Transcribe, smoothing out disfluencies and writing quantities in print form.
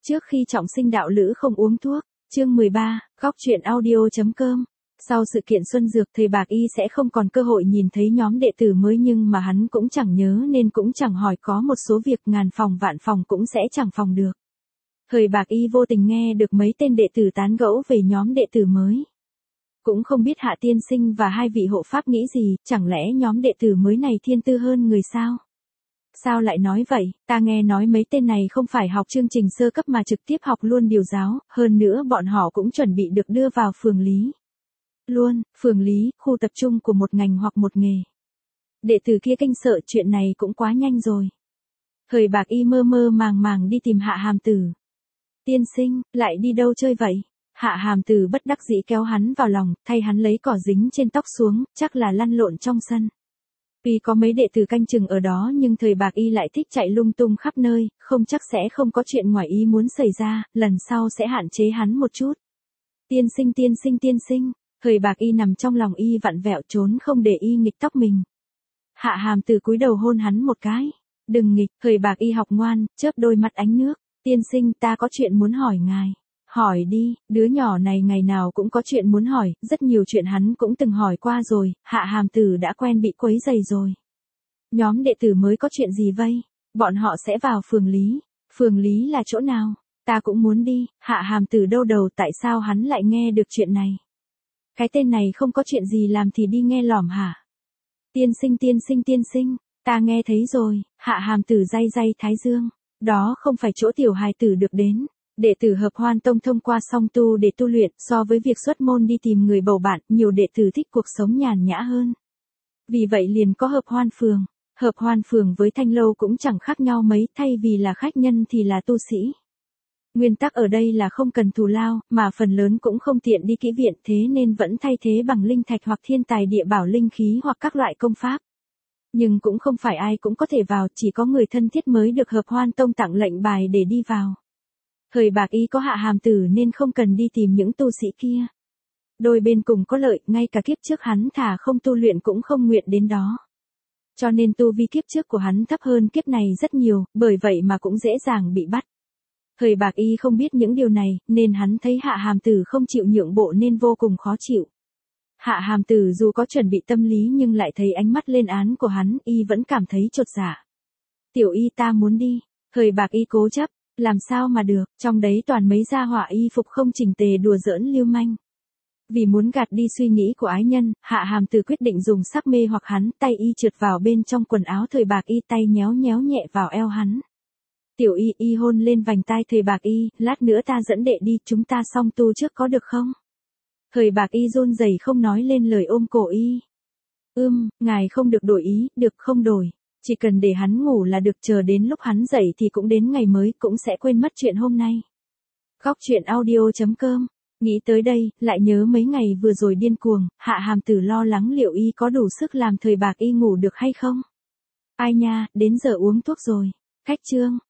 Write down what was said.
Trước khi trọng sinh đạo lữ không uống thuốc. Chương 13, góc truyện audio.com. Sau sự kiện Xuân Dược, thầy Bạc Y sẽ không còn cơ hội nhìn thấy nhóm đệ tử mới, nhưng mà hắn cũng chẳng nhớ nên cũng chẳng hỏi, có một số việc ngàn phòng vạn phòng cũng sẽ chẳng phòng được. Thời Bạc Y vô tình nghe được mấy tên đệ tử tán gẫu về nhóm đệ tử mới. Cũng không biết Hạ tiên sinh và hai vị hộ pháp nghĩ gì, chẳng lẽ nhóm đệ tử mới này thiên tư hơn người sao? Sao lại nói vậy, ta nghe nói mấy tên này không phải học chương trình sơ cấp mà trực tiếp học luôn điều giáo, hơn nữa bọn họ cũng chuẩn bị được đưa vào phường lý. Luôn, phường lý, khu tập trung của một ngành hoặc một nghề. Đệ tử kia kinh sợ, chuyện này cũng quá nhanh rồi. Thời Bạc Y mơ mơ màng màng đi tìm Hạ Hàm Tử. Tiên sinh, lại đi đâu chơi vậy? Hạ Hàm Tử bất đắc dĩ kéo hắn vào lòng, thay hắn lấy cỏ dính trên tóc xuống, chắc là lăn lộn trong sân. Tuy có mấy đệ tử canh chừng ở đó nhưng thời Bạc Y lại thích chạy lung tung khắp nơi, không chắc sẽ không có chuyện ngoài ý muốn xảy ra, lần sau sẽ hạn chế hắn một chút. Tiên sinh, thời Bạc Y nằm trong lòng y vặn vẹo trốn không để y nghịch tóc mình. Hạ Hàm Tử cúi đầu hôn hắn một cái. Đừng nghịch, thời Bạc Y học ngoan, chớp đôi mắt ánh nước. Tiên sinh, ta có chuyện muốn hỏi ngài. Hỏi đi, đứa nhỏ này ngày nào cũng có chuyện muốn hỏi, rất nhiều chuyện hắn cũng từng hỏi qua rồi, Hạ Hàm Tử đã quen bị quấy rầy rồi. Nhóm đệ tử mới có chuyện gì vây? Bọn họ sẽ vào phường lý. Phường lý là chỗ nào? Ta cũng muốn đi. Hạ Hàm Tử đau đầu, tại sao hắn lại nghe được chuyện này? Cái tên này không có chuyện gì làm thì đi nghe lỏm hả? Tiên sinh, ta nghe thấy rồi. Hạ Hàm Tử day thái dương. Đó không phải chỗ tiểu hài tử được đến. Đệ tử Hợp Hoan Tông thông qua song tu để tu luyện, so với việc xuất môn đi tìm người bầu bạn, nhiều đệ tử thích cuộc sống nhàn nhã hơn. Vì vậy liền có Hợp Hoan Phường. Hợp Hoan Phường với Thanh Lâu cũng chẳng khác nhau mấy, thay vì là khách nhân thì là tu sĩ. Nguyên tắc ở đây là không cần thù lao, mà phần lớn cũng không tiện đi kỹ viện, thế nên vẫn thay thế bằng linh thạch hoặc thiên tài địa bảo linh khí hoặc các loại công pháp. Nhưng cũng không phải ai cũng có thể vào, chỉ có người thân thiết mới được Hợp Hoan Tông tặng lệnh bài để đi vào. Thời Bạc Y có Hạ Hàm Tử nên không cần đi tìm những tu sĩ kia. Đôi bên cùng có lợi, ngay cả kiếp trước hắn thà không tu luyện cũng không nguyện đến đó. Cho nên tu vi kiếp trước của hắn thấp hơn kiếp này rất nhiều, bởi vậy mà cũng dễ dàng bị bắt. Thời Bạc Y không biết những điều này, nên hắn thấy Hạ Hàm Tử không chịu nhượng bộ nên vô cùng khó chịu. Hạ Hàm Tử dù có chuẩn bị tâm lý nhưng lại thấy ánh mắt lên án của hắn, y vẫn cảm thấy chột dạ. Tiểu Y, ta muốn đi. Thời Bạc Y cố chấp. Làm sao mà được, trong đấy toàn mấy gia hỏa y phục không chỉnh tề đùa giỡn lưu manh. Vì muốn gạt đi suy nghĩ của ái nhân, Hạ Hàm Tử quyết định dùng sắc mê hoặc hắn, tay y trượt vào bên trong quần áo Thời Bạc Y, tay nhéo nhẹ vào eo hắn. Tiểu Y hôn lên vành tai Thời Bạc Y, lát nữa ta dẫn đệ đi, chúng ta song tu trước có được không? Thời Bạc Y run rẩy không nói lên lời, ôm cổ y. Ngài không được đổi ý, được không đổi. Chỉ cần để hắn ngủ là được, chờ đến lúc hắn dậy thì cũng đến ngày mới, cũng sẽ quên mất chuyện hôm nay. Góc truyện audio.com. Nghĩ tới đây, lại nhớ mấy ngày vừa rồi điên cuồng, Hạ Hàm Tử lo lắng liệu y có đủ sức làm Thời Bạc Y ngủ được hay không. Ai nha, đến giờ uống thuốc rồi. Khách trương,